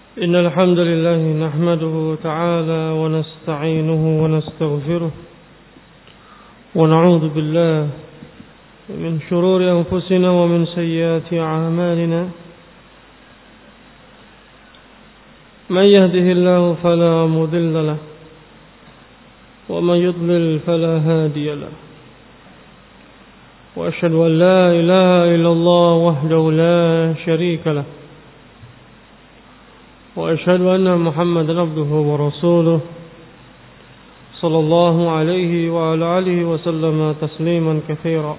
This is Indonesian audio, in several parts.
إن الحمد لله نحمده تعالى ونستعينه ونستغفره ونعوذ بالله من شرور أنفسنا ومن سيئات أعمالنا من يهده الله فلا مضل له ومن يضلل فلا هادي له وأشهد أن لا إله إلا الله وحده لا شريك له وأشهد أن محمدا عبده ورسوله صلى الله عليه وعلى آله وسلم تسليما كثيرا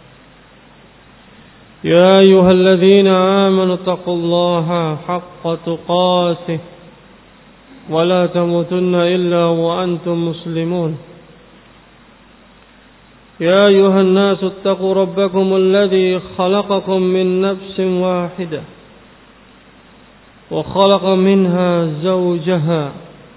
يا أيها الذين آمنوا اتقوا الله حق تقاته ولا تموتن إلا وأنتم مسلمون يا أيها الناس اتقوا ربكم الذي خلقكم من نفس واحدة وخلق منها زوجها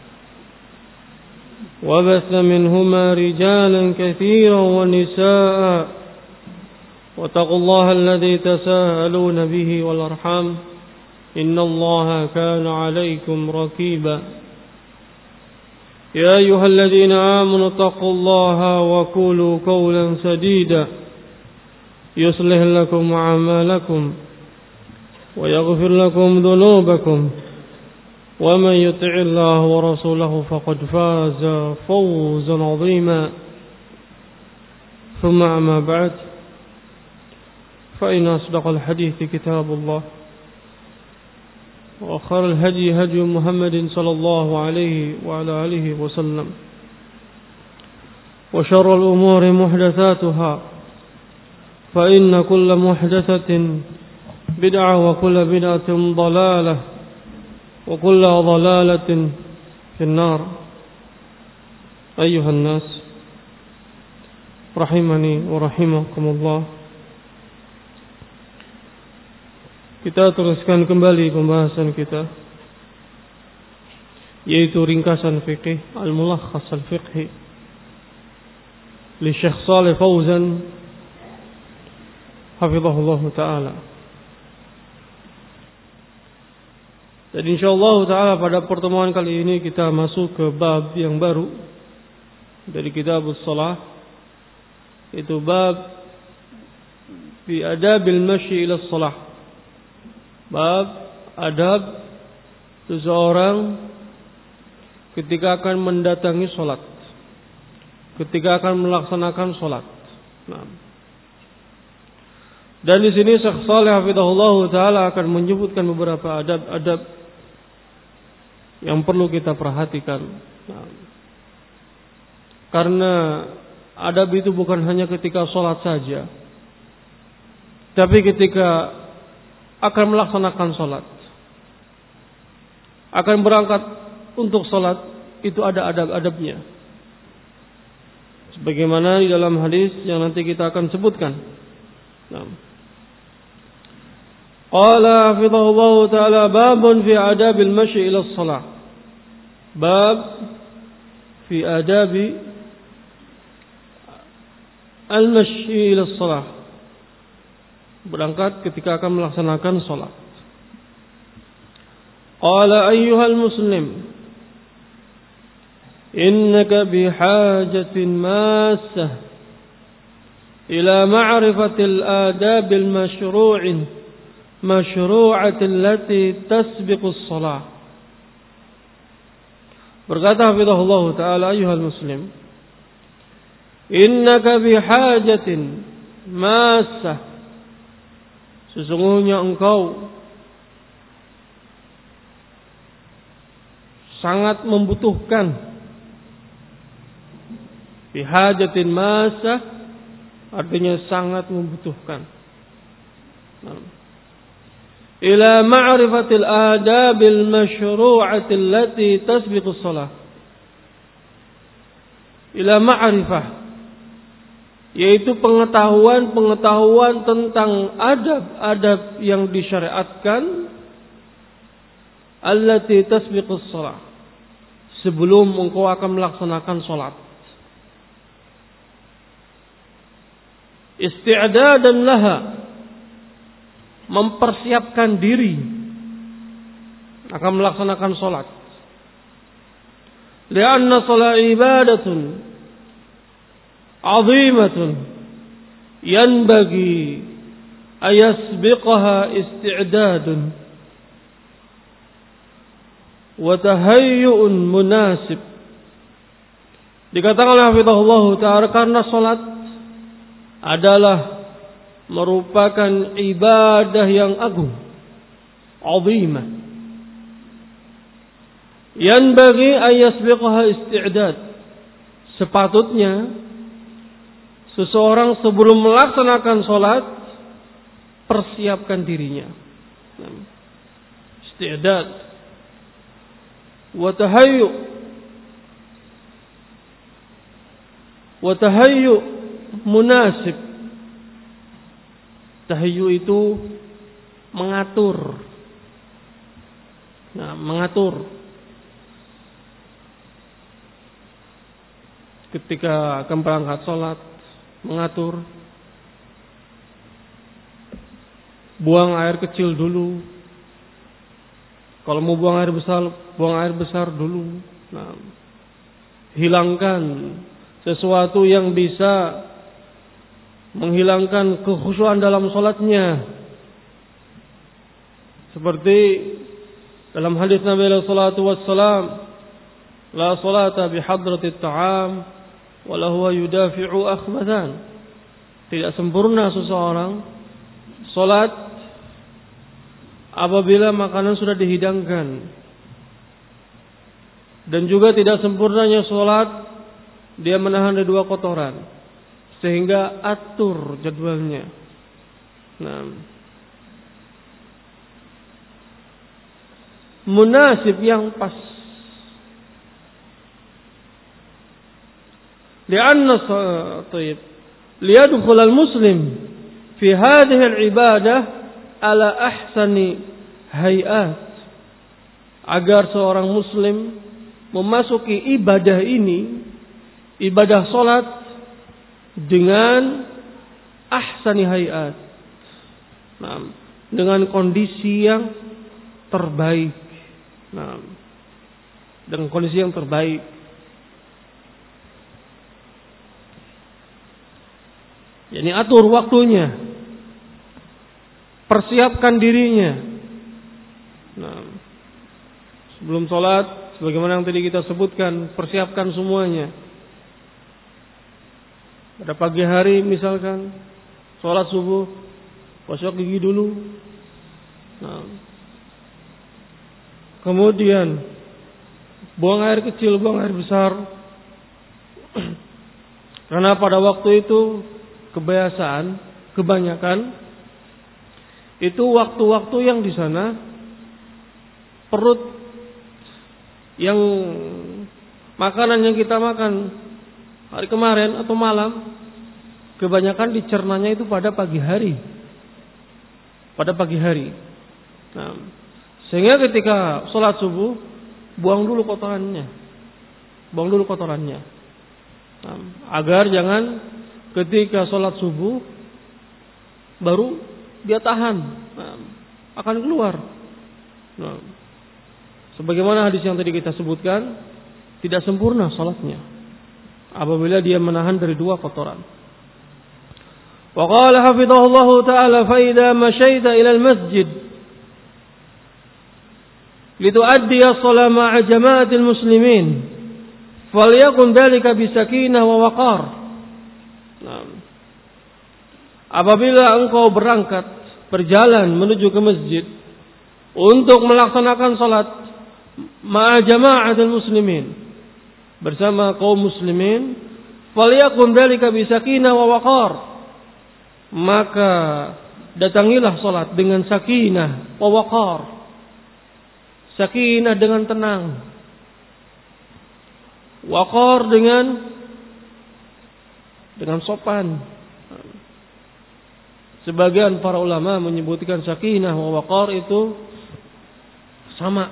وبث منهما رجالا كثيرا ونساء واتقوا الله الذي تساءلون به والأرحام إن الله كان عليكم رقيبا يا أيها الذين آمنوا اتقوا الله وقولوا قولا سديدا يصلح لكم أعمالكم ويغفر لكم ذنوبكم ومن يطع الله ورسوله فقد فاز فوزا عظيما ثم أما بعد فإن أصدق الحديث كتاب الله وخير الهدي هدي محمد صلى الله عليه وعلى آله وسلم وشر الأمور محدثاتها فإن كل محدثة بدعة وكل بدعة ضلالة وكل ضلالة في النار أيها الناس رحمني ورحمكم الله. Kita teruskan kembali pembahasan kita, yaitu ringkasan fikih Al-Mulakhas Al-Fiqhi li Syekh Shalih Fauzan hafizahullah ta'ala. Dan insyaallah ta'ala pada pertemuan kali ini kita masuk ke bab yang baru dari Kitabus Shalah, itu bab fi adabil masyi ila shalah. Bab adab seseorang ketika akan mendatangi sholat, ketika akan melaksanakan sholat. Nah. Dan di sini Syekh Shalih hafizahullah taala akan menyebutkan beberapa adab-adab yang perlu kita perhatikan. Nah. Karena adab itu bukan hanya ketika sholat saja, tapi ketika akan melaksanakan sholat, akan berangkat untuk sholat, itu ada adab-adabnya. Sebagaimana di dalam hadis yang nanti kita akan sebutkan. Nah. Qala hafizahullah ta'ala babun fi adabil masyi ila shalah. Bab fi adabi al-masyi ila shalah. Berangkat ketika akan melaksanakan sholat. Qala ayyuhal muslim, innaka bihajatin massah ila ma'rifatil adabil mashru'ati allati tasbiqu as-shalah. Berkata hafizahullah ta'ala, ayyuhal muslim, innaka bihajatin massah, sesungguhnya engkau sangat membutuhkan. Bihajatin masah artinya sangat membutuhkan. Ila ma'rifatil adabil mashru'ati allati tasbiqu shalah. Ila ma'rifah, yaitu pengetahuan tentang adab-adab yang disyariatkan, allati tasbiqus shalah, sebelum engkau akan melaksanakan salat. Isti'dadan laha, mempersiapkan diri akan melaksanakan salat. Lianna salat ibadatun 'azimatun yanbaghi ayasbiqaha isti'dadun wa tahayyu'un munasib. Dikatakan oleh hafizahullah ta'ala karena salat adalah merupakan ibadah yang agung, 'azimah. Yanbaghi ayasbiqaha isti'dad. Sepatutnya seseorang sebelum melaksanakan salat persiapkan dirinya. Isti'dad wa tahayyu munasib. Tahayyu itu mengatur. Mengatur. Ketika akan berangkat salat, mengatur. Buang air kecil dulu. Kalau mau buang air besar dulu. Hilangkan sesuatu yang bisa menghilangkan kekhusyuan dalam salatnya. Seperti dalam hadis Nabi sallallahu alaihi wasallam, la salata bihadratit ta'am wa la huwa yudafi'u akhbathan. Tidak sempurna seseorang salat apabila makanan sudah dihidangkan. Dan juga tidak sempurnanya salat dia menahan dari dua kotoran. Sehingga atur jadwalnya. Munasib yang pas. Liyadkhul al-muslim fi hadhihi al-ibadah ala ahsani hayat. Agar seorang muslim memasuki ibadah ini, ibadah salat dengan ahsani hayat. Dengan kondisi yang terbaik. Dengan kondisi yang terbaik. Yani atur waktunya. Persiapkan dirinya. Sebelum sholat, sebagaimana yang tadi kita sebutkan, persiapkan semuanya. Pada pagi hari misalkan, sholat subuh, gosok gigi dulu. Kemudian, buang air kecil, buang air besar. Karena pada waktu itu, kebanyakan itu waktu-waktu yang di sana perut yang makanan yang kita makan hari kemarin atau malam kebanyakan dicernanya itu pada pagi hari. Sehingga ketika sholat subuh buang dulu kotorannya. Agar jangan ketika sholat subuh baru dia tahan, akan keluar. Sebagaimana hadis yang tadi kita sebutkan, tidak sempurna sholatnya apabila dia menahan dari dua kotoran. Wa qala hafidhahullahu ta'ala fa idza masyaita ila al-masjid lituaddi as-shalah ma'a jama'atil muslimin falyakun dhalika bisakinah wa waqar. Apabila engkau berangkat berjalan menuju ke masjid untuk melaksanakan salat ma'a jama'atil muslimin bersama kaum muslimin, falyakun dzalika bisakinah wa waqar, maka datangilah salat dengan sakinah wa waqar. Sakinah dengan tenang, waqar dengan sopan. Sebagian para ulama menyebutkan sakinah wa waqar itu sama.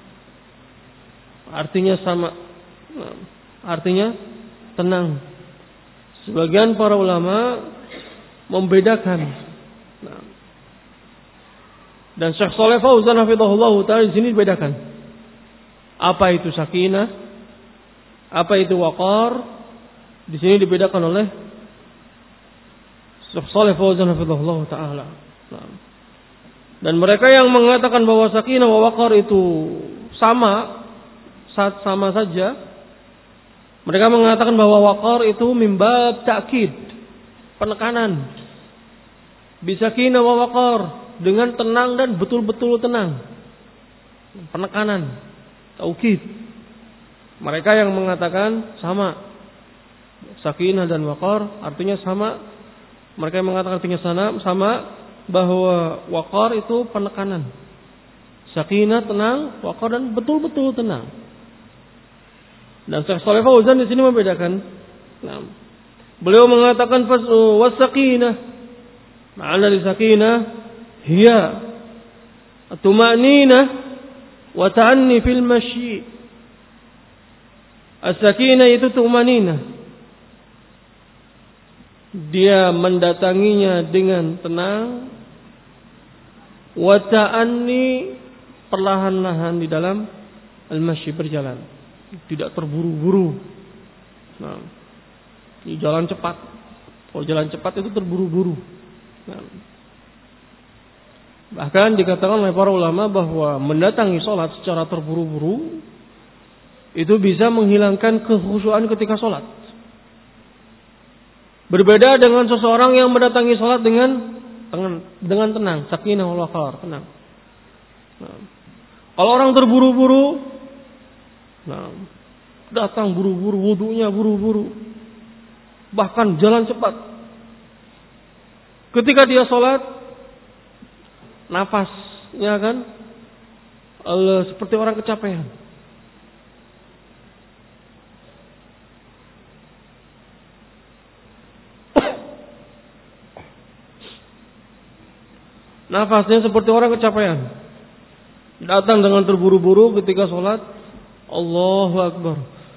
Artinya sama. Artinya tenang. Sebagian para ulama membedakan. Dan Syekh Shalih Fauzan hafizahullah taala di sini dibedakan. Apa itu sakinah? Apa itu waqar? Di sini dibedakan oleh Syekh Shalih Fauzan hafizahullah taala. Dan mereka yang mengatakan bahwa sakinah wa waqar itu sama saja, mereka mengatakan bahwa waqar itu mimbab ta'kid, penekanan. Bisakinah wa waqar, dengan tenang dan betul-betul tenang. Penekanan, taukid. Mereka yang mengatakan sama. Sakinah dan waqar artinya sama. Mereka yang mengatakan artinya sama bahwa waqar itu penekanan. Sakinah tenang, waqar dan betul-betul tenang. Dan Syekh Shalih Fauzan di sini membedakan. Nah, beliau mengatakan was-sakinah. Ma'ana sakinah hiya at-tuma'ninah wa ta'anni fil masyi. As-sakinah itu tumaninah. Dia mendatanginya dengan tenang. Wa ta'anni, perlahan-lahan di dalam al-masyi, berjalan. Tidak terburu-buru. Nah, ini jalan cepat. Kalau jalan cepat itu terburu-buru. Nah, bahkan dikatakan oleh para ulama bahwa mendatangi sholat secara terburu-buru itu bisa menghilangkan kekhusyuan ketika sholat. Berbeda dengan seseorang yang mendatangi sholat dengan tenang, sakinah wal waqar, tenang. Nah, kalau orang terburu-buru, nah, datang buru-buru, wudunya buru-buru, bahkan jalan cepat. Ketika dia sholat, nafasnya kan seperti orang kecapean. Nafasnya seperti orang kecapean. Datang dengan terburu-buru ketika sholat. Allahu Akbar.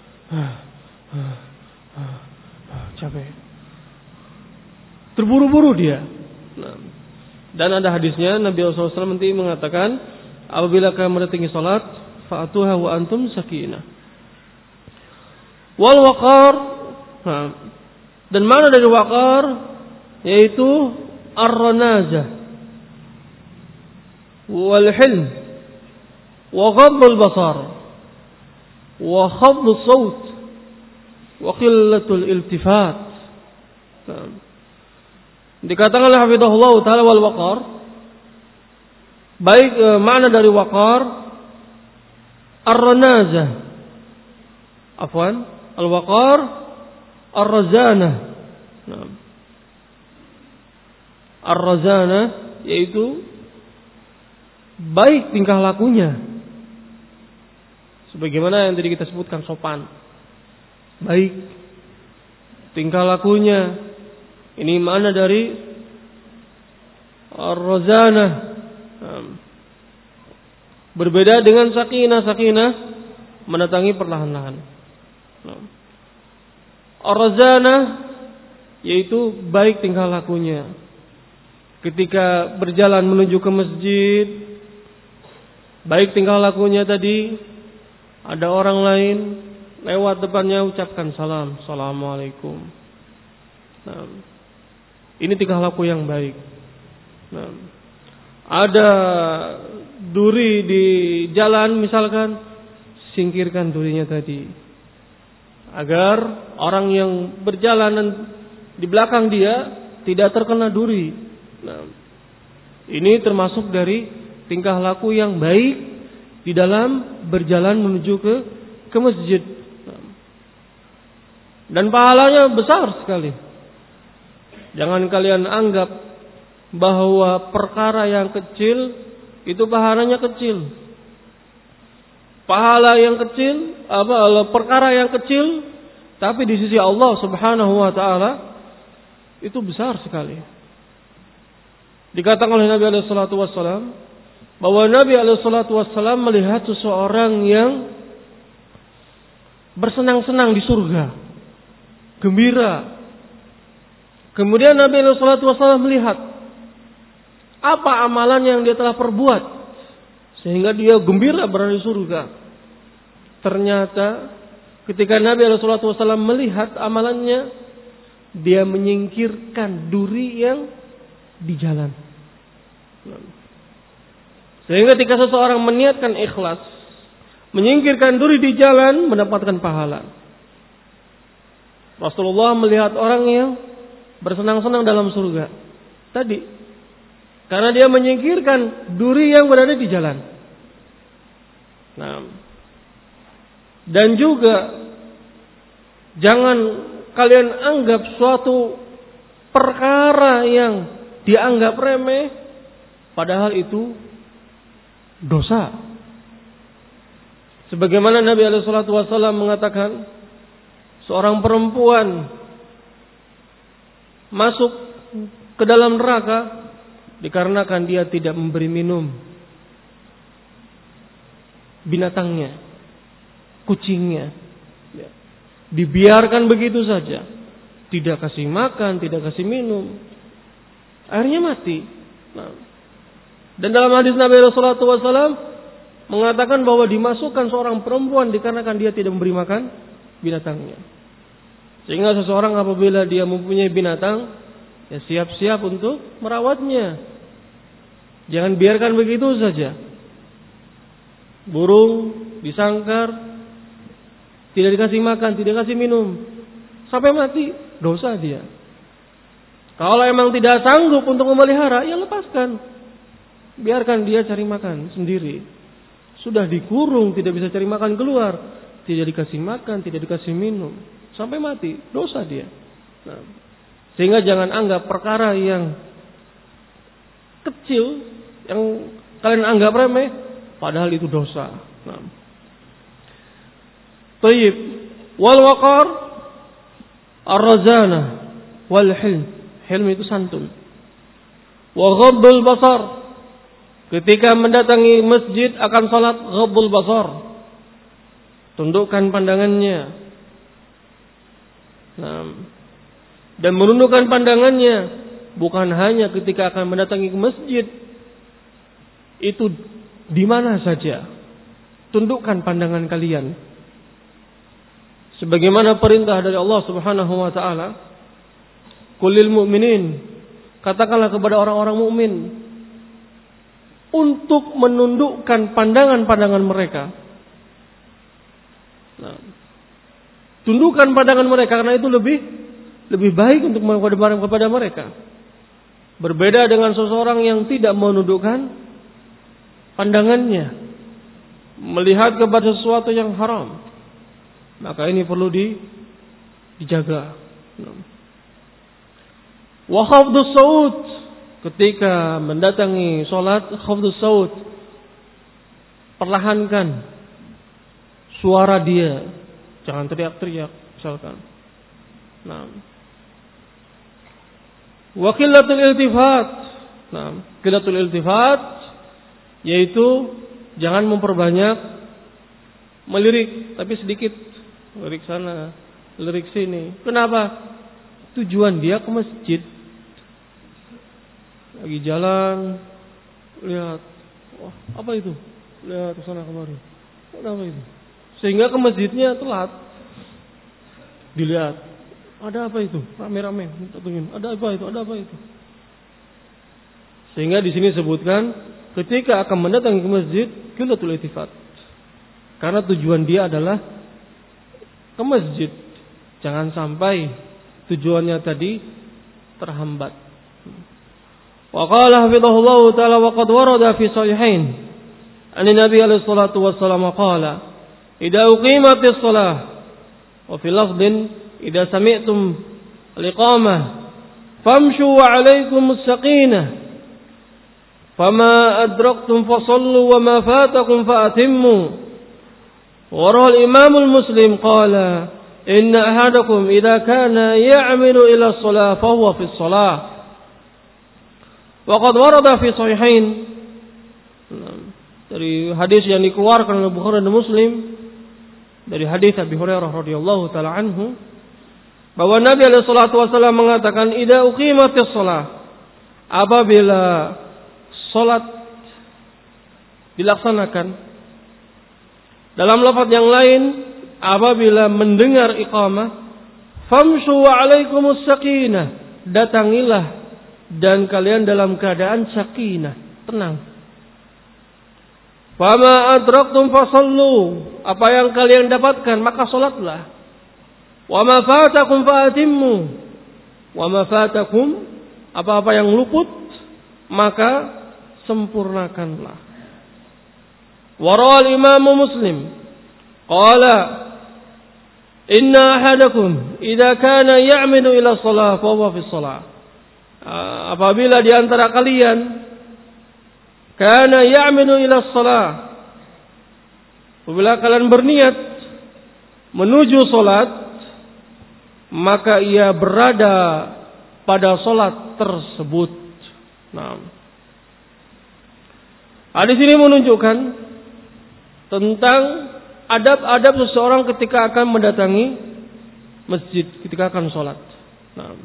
Capek. Terburu-buru dia. Nah, dan ada hadisnya Nabi SAW nanti mengatakan, apabila kamu mendatangi salat, fa'atuha wa antum sakinah. Wal waqar, nah, dan mana dari waqar, yaitu ar-ranazah wal hilm wa ghaddul basar wa khafdus saut wa qillatul iltifat. Nah, dikatakan oleh hafizahullah ta'ala wal waqar, baik makna dari waqar ar-ranazah, al-waqar ar-razanah. Nah, ar-razanah yaitu baik tingkah lakunya, sebagaimana yang tadi kita sebutkan, sopan, baik tingkah lakunya. Ini makna dari ar-razanah. Berbeda dengan sakinah. Sakinah mendatangi perlahan-lahan. Ar-razanah yaitu baik tingkah lakunya. Ketika berjalan menuju ke masjid, baik tingkah lakunya tadi. Ada orang lain lewat depannya, ucapkan salam, assalamualaikum. Nah, ini tingkah laku yang baik. Nah, ada duri di jalan misalkan, singkirkan durinya tadi, agar orang yang berjalan di belakang dia tidak terkena duri. Nah, ini termasuk dari tingkah laku yang baik di dalam berjalan menuju ke masjid. Nah, dan pahalanya besar sekali. Jangan kalian anggap bahwa perkara yang kecil itu pahalanya kecil. Pahala yang kecil, perkara yang kecil, tapi di sisi Allah Subhanahu wa taala itu besar sekali. Dikatakan oleh Nabi alaihi salatu wassalam bahwa Nabi alaihi salatu wassalam melihat seseorang yang bersenang-senang di surga, gembira. Kemudian Nabi sallallahu alaihi wasallam melihat apa amalan yang dia telah perbuat sehingga dia gembira berada di surga. Ternyata ketika Nabi SAW melihat amalannya, dia menyingkirkan duri yang di jalan. Sehingga ketika seseorang meniatkan ikhlas, menyingkirkan duri di jalan, mendapatkan pahala. Rasulullah melihat orang yang bersenang-senang dalam surga tadi, karena dia menyingkirkan duri yang berada di jalan. Nah, dan juga jangan kalian anggap suatu perkara yang dianggap remeh, padahal itu dosa. Sebagaimana Nabi SAW mengatakan, seorang perempuan masuk ke dalam neraka dikarenakan dia tidak memberi minum binatangnya, kucingnya. Dibiarkan begitu saja, tidak kasih makan, tidak kasih minum, akhirnya mati. Nah, dan dalam hadis Nabi SAW mengatakan bahwa dimasukkan seorang perempuan dikarenakan dia tidak memberi makan binatangnya. Sehingga seseorang apabila dia mempunyai binatang, ya siap-siap untuk merawatnya. Jangan biarkan begitu saja. Burung disangkar, tidak dikasih makan, tidak dikasih minum, sampai mati, dosa dia. Kalau emang tidak sanggup untuk memelihara, ya lepaskan. Biarkan dia cari makan sendiri. Sudah dikurung, tidak bisa cari makan keluar, tidak dikasih makan, tidak dikasih minum, sampai mati, dosa dia. Nah, sehingga jangan anggap perkara yang kecil, yang kalian anggap remeh, padahal itu dosa. Nah. Tayyib, wal waqar, ar-razana, wal hilm. Hilm itu santun. Wa ghaddul basar. Ketika mendatangi masjid akan salat, ghaddul basar. Tundukkan pandangannya. Nah, dan menundukkan pandangannya bukan hanya ketika akan mendatangi ke masjid. Itu di mana saja. Tundukkan pandangan kalian. Sebagaimana perintah dari Allah Subhanahu wa taala, "Qulil mu'minin," katakanlah kepada orang-orang mukmin untuk menundukkan pandangan-pandangan mereka. Nah, tundukkan pandangan mereka karena itu lebih baik untuk menghadap kepada mereka. Berbeda dengan seseorang yang tidak menundukkan pandangannya, melihat kepada sesuatu yang haram. Maka ini perlu dijaga. Wa khafdus saut, ketika mendatangi salat, khafdus saut, perlahankan suara dia, jangan teriak-teriak misalkan. Nah, wa qillatul iltifat. Nah, qillatul iltifat yaitu jangan memperbanyak melirik, tapi sedikit. Lirik sana, lirik sini. Kenapa? Tujuan dia ke masjid. Lagi jalan, lihat, wah, apa itu? Lihat ke sana kemari. Apa itu? Sehingga ke masjidnya telat. Dilihat, ada apa itu? Rame-rame, ada apa itu? Ada apa itu? Sehingga di sini sebutkan ketika akan mendatangi ke masjid, qillatul iltifat. Karena tujuan dia adalah ke masjid, jangan sampai tujuannya tadi terhambat. Wa qala hafizahullah ta'ala wa qad warada fi sahihain an Nabi alaihi salatu wassalam qala idza uqimatis shalah wa fi lafdhin idza sami'tum al-iqamah famshu wa 'alaykumus saqinah fama adraktum fasallu wa ma fatakum fa atimmu. وروى الإمام المسلم قال إن أحدكم إذا كان يعمل إلى الصلاة فهو في الصلاة وقد ورد في صحيحين. Dari hadis yang dikeluarkan oleh Bukhari dan Muslim dari hadis Abi Hurairah radhiyallahu taala anhu bahwa Nabi alaihi salatu wasallam mengatakan idza uqimatis shalah, apabila salat dilaksanakan. Dalam lafaz yang lain, apabila mendengar iqamah, famshu wa alaikumus sakinah, datangilah dan kalian dalam keadaan sakinah, tenang. Fama adraktum fasallu, apa yang kalian dapatkan maka salatlah. Wa ma fatakum faatimmu, wa ma fatakum, apa-apa yang luput maka sempurnakanlah. Warawal Imam Muslim qala inna ahadakum idza kana ya'minu ila shalah fa huwa fi shalah. Apabila di antara kalian kana ya'minu ila shalah, apabila kalian berniat menuju salat, maka ia berada pada salat tersebut. Nah, hadis ini menunjukkan tentang adab-adab seseorang ketika akan mendatangi masjid, ketika akan sholat. Nah,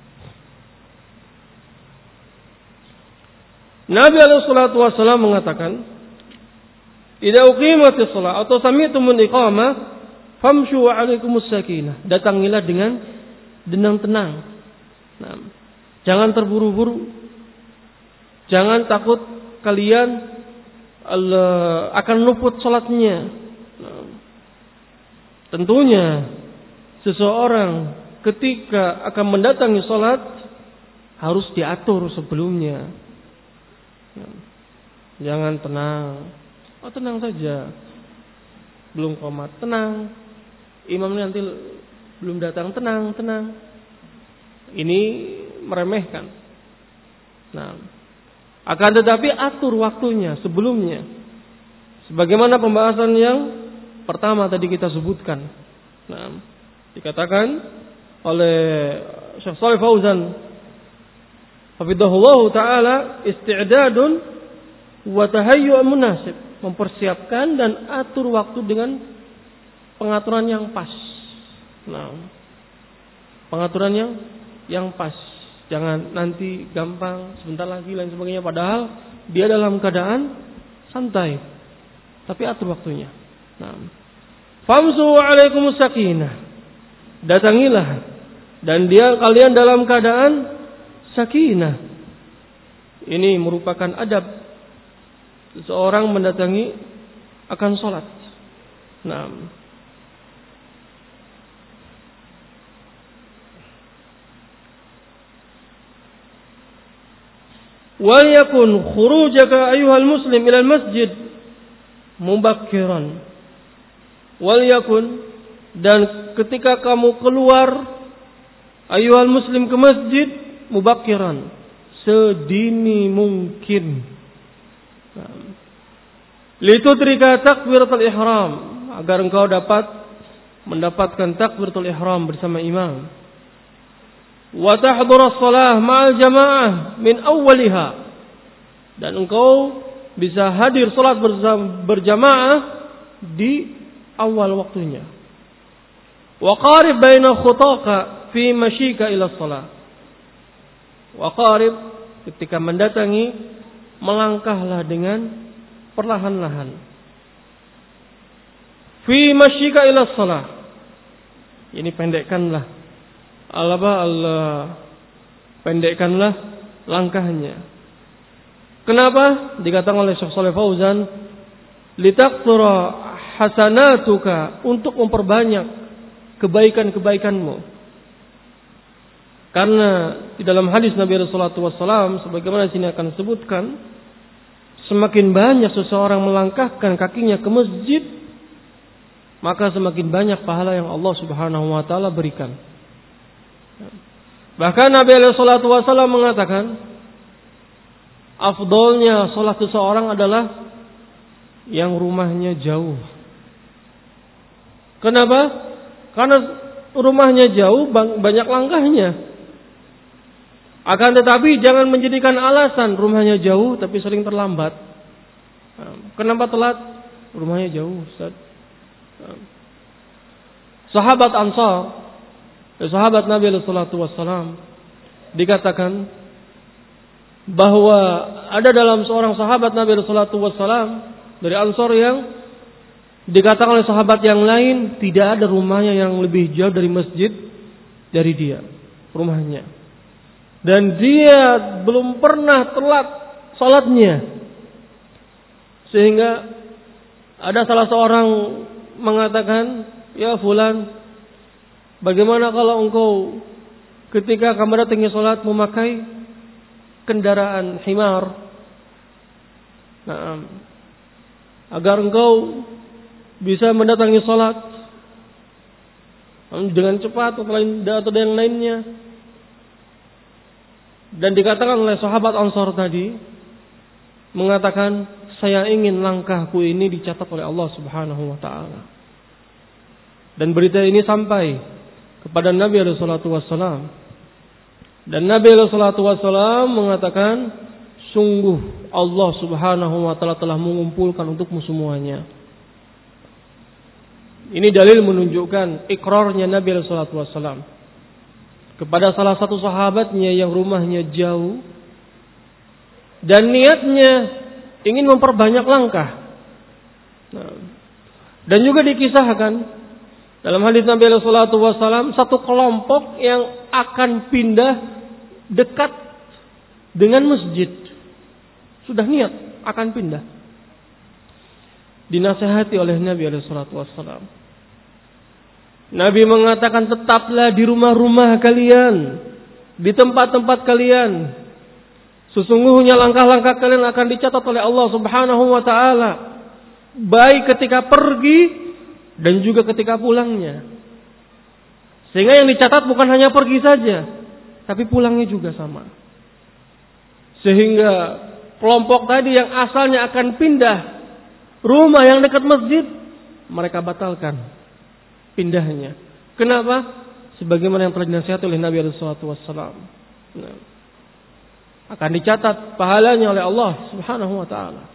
Nabi SAW mengatakan, "Idza uqimatis shalah atau sami'tumul iqamah, famshu 'alaikumus sakinah." Datangilah dengan tenang. Nah, jangan terburu-buru. Jangan takut kalian akan luput salatnya. Nah, tentunya seseorang ketika akan mendatangi salat harus diatur sebelumnya. Nah, jangan tenang. Oh, tenang saja. Belum qomat, tenang. Imamnya nanti belum datang, tenang. Ini meremehkan. Nah, akan tetapi atur waktunya sebelumnya. Sebagaimana pembahasan yang pertama tadi kita sebutkan. Nah, dikatakan oleh Syekh Shalih Fauzan hafizahullah taala, isti'dadun wa tahayyu' munasib, mempersiapkan dan atur waktu dengan pengaturan yang pas. Nah, pengaturan yang pas. Jangan nanti gampang, sebentar lagi lain sebagainya, padahal dia dalam keadaan santai. Tapi atur waktunya. Nah, famsu 'alaikumus sakinah. Datangilah dan kalian dalam keadaan sakinah. Ini merupakan adab seseorang mendatangi akan sholat. Nah, wal yakun khurujaka ayyuhal muslim ila al masjid mubakkiran. Wal yakun, dan ketika kamu keluar ayyuhal muslim ke masjid, mubakkiran, sedini mungkin. Litudrika takbiratul ihram, agar engkau dapat mendapatkan takbiratul ihram bersama imam. Wa tahdhura shalah ma'al jamaah min awwaliha, dan engkau bisa hadir salat berjamaah di awal waktunya. Wa qarib baina khutaka fi mashika ila shalah. Wa qarib, ketika mendatangi, melangkahlah dengan perlahan-lahan. Fi mashika ila shalah, ini pendekkanlah. Pendekkanlah langkahnya. Kenapa? Dikatakan oleh Syekh Shalih Fauzan, litaqtura hasanatuka, untuk memperbanyak kebaikan-kebaikanmu. Karena di dalam hadis Nabi sallallahu alaihi wasallam, sebagaimana sini akan disebutkan, semakin banyak seseorang melangkahkan kakinya ke masjid, maka semakin banyak pahala yang Allah Subhanahu wa taala berikan. Bahkan Nabi sallallahu alaihi wasallam mengatakan, afdolnya salat seseorang adalah yang rumahnya jauh. Kenapa? Karena rumahnya jauh, banyak langkahnya. Akan tetapi jangan menjadikan alasan rumahnya jauh tapi sering terlambat. Kenapa telat? Rumahnya jauh, Ustaz. Sahabat Ansar, sahabat Nabi sallallahu alaihi wasallam, dikatakan bahwa ada dalam seorang sahabat Nabi sallallahu alaihi wasallam dari Ansor yang dikatakan oleh sahabat yang lain tidak ada rumahnya yang lebih jauh dari masjid dari dia, rumahnya. Dan dia belum pernah telat salatnya. Sehingga ada salah seorang mengatakan, "Ya fulan, bagaimana kalau engkau ketika kamu datangi salat memakai kendaraan himar? Nah, agar engkau bisa mendatangi salat dengan cepat atau yang lainnya." Dan dikatakan oleh sahabat Ansar tadi mengatakan, "Saya ingin langkahku ini dicatat oleh Allah Subhanahu wa taala." Dan berita ini sampai kepada Nabi sallallahu alaihi wasallam. Dan Nabi sallallahu alaihi wasallam mengatakan, "Sungguh Allah Subhanahu wa taala telah mengumpulkan untukmu semuanya." Ini dalil menunjukkan ikrarnya Nabi sallallahu alaihi wasallam kepada salah satu sahabatnya yang rumahnya jauh dan niatnya ingin memperbanyak langkah. Dan juga dikisahkan dalam hadis Nabi sallallahu alaihi wasallam satu kelompok yang akan pindah dekat dengan masjid. Sudah niat akan pindah. Dinasihati oleh Nabi sallallahu alaihi wasallam. Nabi mengatakan, "Tetaplah di rumah-rumah kalian, di tempat-tempat kalian. Sesungguhnya langkah-langkah kalian akan dicatat oleh Allah Subhanahu wa taala, baik ketika pergi dan juga ketika pulangnya." Sehingga yang dicatat bukan hanya pergi saja, tapi pulangnya juga sama. Sehingga kelompok tadi yang asalnya akan pindah rumah yang dekat masjid, mereka batalkan pindahnya. Kenapa? Sebagaimana yang telah dinasihati oleh Nabi sallallahu alaihi wasallam. Akan dicatat pahalanya oleh Allah Subhanahu wa taala.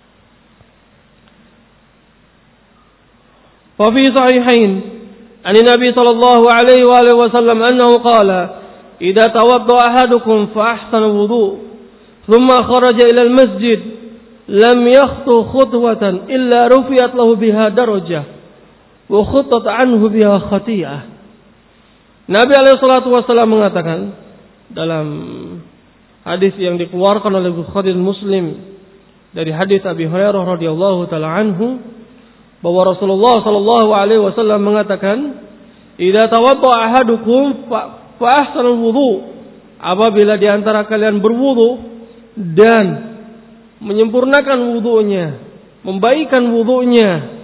Wa fi sahihain an Nabi sallallahu alaihi wasallam annahu qala, "Idza tawadda ahadukum fa ahsana wudu, thumma kharaja ila al-masjid, lam yakhtu khutwatan illa rufi'at lahu biha darajah wa khuttat anhu biha khati'ah." Nabi alaihi salatu wasallam mengatakan dalam hadis yang dikeluarkan oleh Bukhari dan Muslim dari hadis Abi Hurairah radhiyallahu taala anhu bahwa Rasulullah sallallahu alaihi wasallam mengatakan, "Idza tawadda ahadukum fa ahsanul wudu." Apabila di antara kalian berwudu dan menyempurnakan wudunya, membaikkan wudunya,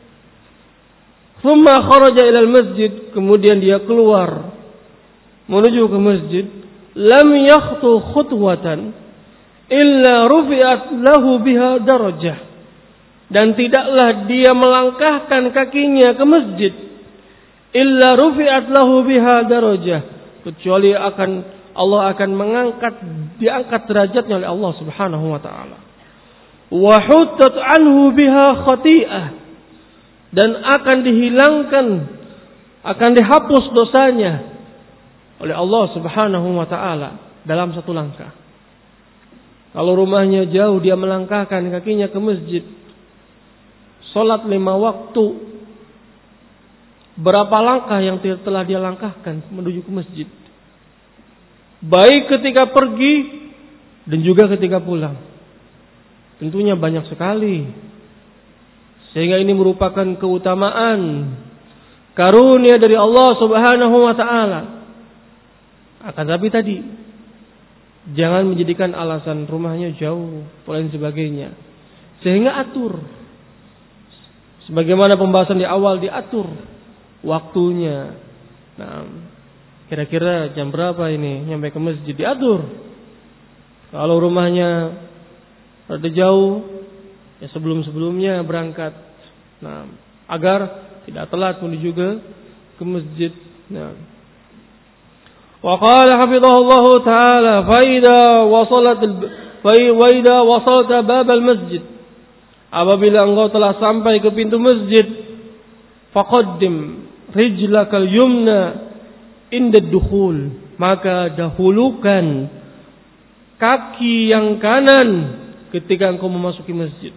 thumma kharaja ilal masjid, kemudian dia keluar menuju ke masjid, lam yakhtu khutwatan illa rufi'at lahu biha darajah, dan tidaklah dia melangkahkan kakinya ke masjid illa rufi'at lahu biha darajah, kecuali Allah akan diangkat derajatnya oleh Allah Subhanahu wa taala. Wa huttat anhu biha khati'ah, dan akan dihilangkan, akan dihapus dosanya oleh Allah Subhanahu wa taala dalam satu langkah. Kalau rumahnya jauh, dia melangkahkan kakinya ke masjid, salat 5 waktu, berapa langkah yang telah dia langkahkan menuju ke masjid, baik ketika pergi dan juga ketika pulang. Tentunya banyak sekali. Sehingga ini merupakan keutamaan, karunia dari Allah Subhanahu wa taala. Akan tapi tadi, jangan menjadikan alasan rumahnya jauh dan lain sebagainya. Sehingga atur. Sebagaimana pembahasan di awal, diatur waktunya. Nah, kira-kira jam berapa ini nyampe ke masjid, diatur. Kalau rumahnya rada jauh, ya sebelum-sebelumnya berangkat. Nah, agar tidak telat menuju ke masjid. Nah. Wa qala hafizahullah taala, fa idza wasalta bab al-masjid, apabila engkau telah sampai ke pintu masjid, faqaddim rijlakal yumna inda dukhul, maka dahulukan kaki yang kanan ketika engkau memasuki masjid.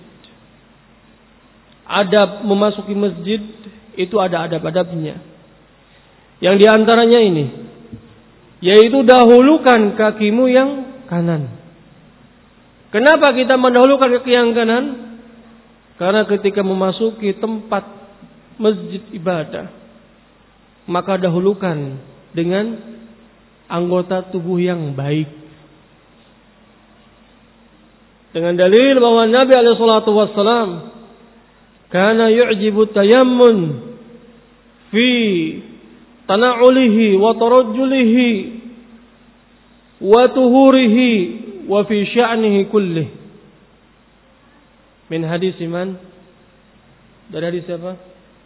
Adab memasuki masjid itu ada adab-adabnya. Yang diantaranya ini, yaitu dahulukan kakimu yang kanan. Kenapa kita mendahulukan kaki yang kanan? Karena ketika memasuki tempat masjid ibadah, maka dahulukan dengan anggota tubuh yang baik. Dengan dalil bahwa Nabi alaihi salatu wassalam kana yu'jibu tayammun fi tana'ulihi wa tarajjulihi wa tuhurihi wa fi sya'nihi kullih. Min hadis iman. Dari hadis siapa?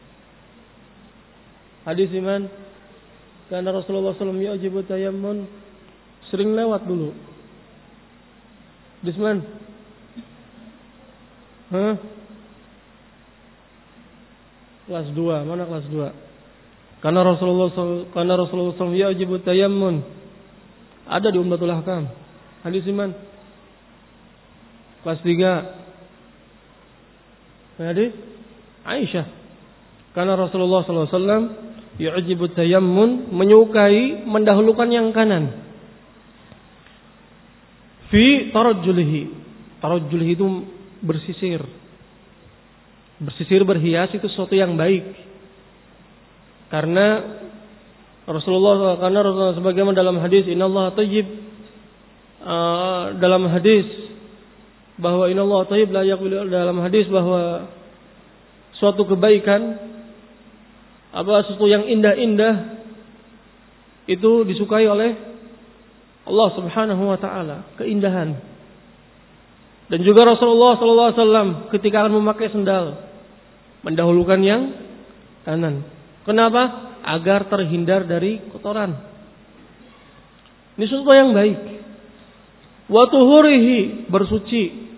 Hadis iman. Karena Rasulullah SAW yu'jibu tayammun. Sering lewat dulu. Disman. Kelas 2. Mana kelas 2? Karena Rasulullah SAW yu'jibu tayammun. Ada di Umdatul Ahkam. Hadis iman. Kelas 3. Hadis Aisyah. Karena Rasulullah SAW yu'jibu tayammun, menyukai mendahulukan yang kanan. Fi tarajjulihi. Tarajjulihi itu bersisir. Bersisir, berhias itu sesuatu yang baik. Karena Rasulullah sebagaimana dalam hadis innallaha thayyib, dalam hadis bahwa innallaha thayyib la yaqbalu, dalam hadis bahwa suatu kebaikan, sesuatu yang indah-indah itu disukai oleh Allah Subhanahu wa taala, keindahan. Dan juga Rasulullah sallallahu alaihi wasallam ketika akan memakai sendal mendahulukan yang kanan. Kenapa? Agar terhindar dari kotoran. Ini sesuatu yang baik. Wa tuhurihi, bersuci,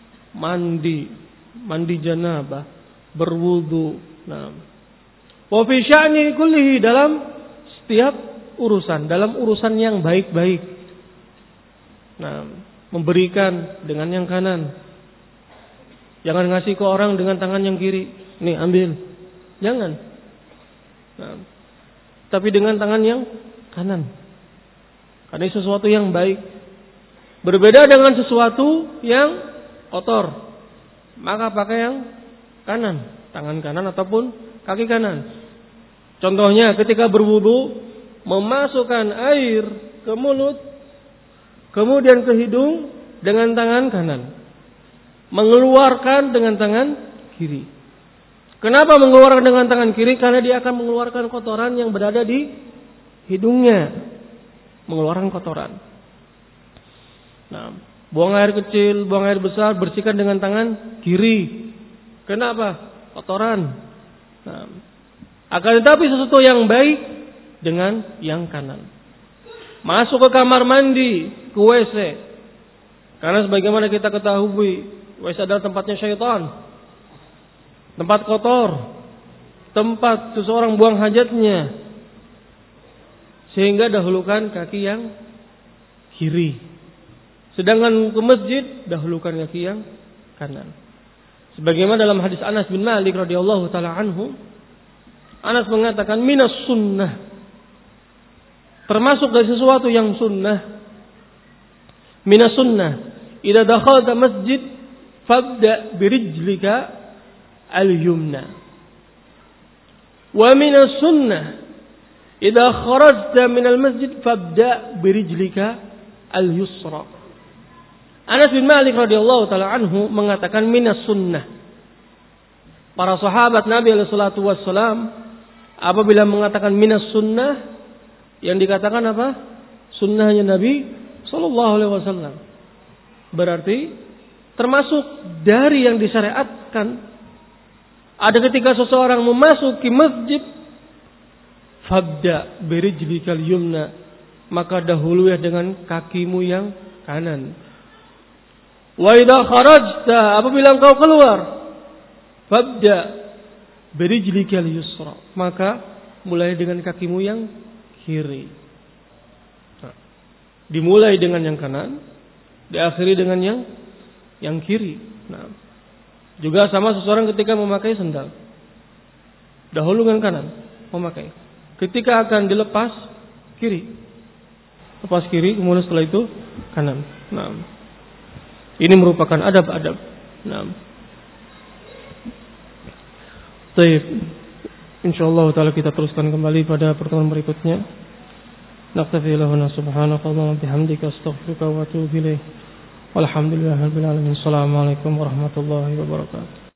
mandi janabah, berwudu. Nah, wa fi sya'ni kullihi, dalam setiap urusan, dalam urusan yang baik-baik. Nah, memberikan dengan yang kanan. Jangan ngasih ke orang dengan tangan yang kiri. Nih, ambil. Jangan. Nah, tapi dengan tangan yang kanan. Karena ini sesuatu yang baik. Berbeda dengan sesuatu yang kotor, maka pakai yang kanan, tangan kanan ataupun kaki kanan. Contohnya ketika berwudu, memasukkan air ke mulut, kemudian ke hidung dengan tangan kanan, mengeluarkan dengan tangan kiri. Kenapa mengeluarkan dengan tangan kiri? Karena dia akan mengeluarkan kotoran yang berada di hidungnya, mengeluarkan kotoran. Nah, buang air kecil, buang air besar, bersihkan dengan tangan kiri. Kenapa? Kotoran. Nah, akan tetapi sesuatu yang baik dengan yang kanan. Masuk ke kamar mandi, ke WC. Karena sebagaimana kita ketahui, WC adalah tempatnya syaitan. Tempat kotor. Tempat seseorang buang hajatnya. Sehingga dahulukan kaki yang kiri. Sedangkan ke masjid, dahulukan kaki yang kanan. Sebagaimana dalam hadis Anas bin Malik radhiyallahu taala anhu, Anas mengatakan minas sunnah, termasuk dari sesuatu yang sunnah. Minas sunnah, idza dakhalta masjid fabda birijlika al-yumna. Wa minas sunnah, idza kharajta minal masjid fabda birijlika al-yusra. Anas bin Malik radhiyallahu taala anhu mengatakan minas sunnah. Para sahabat Nabi alaihi salatu wassalam apabila mengatakan minas sunnah, yang dikatakan apa? Sunnahnya Nabi sallallahu alaihi wasallam. Berarti termasuk dari yang disyariatkan. Ada ketika seseorang memasuki masjid, fabda birijlikal yumna, maka dahului dengan kakimu yang kanan. Wa idza kharajta, apabila engkau keluar, fabda birijlikal yusra, maka mulai dengan kakimu yang kiri. Nah, dimulai dengan yang kanan, diakhiri dengan yang kiri. Nah, juga sama seseorang ketika memakai sendal. Dahulu dengan kanan memakai. Ketika akan dilepas, kiri. Lepas kiri, kemudian setelah itu kanan. Nah, ini merupakan adab-adab. Nah, baik. Insyaallah taala kita teruskan kembali pada pertemuan berikutnya. Naktafi lahuna subhanakallahumma bihamdika astaghfiruka wa atubu ilaik. Walhamdulillahirabbil alamin. Assalamualaikum warahmatullahi wabarakatuh.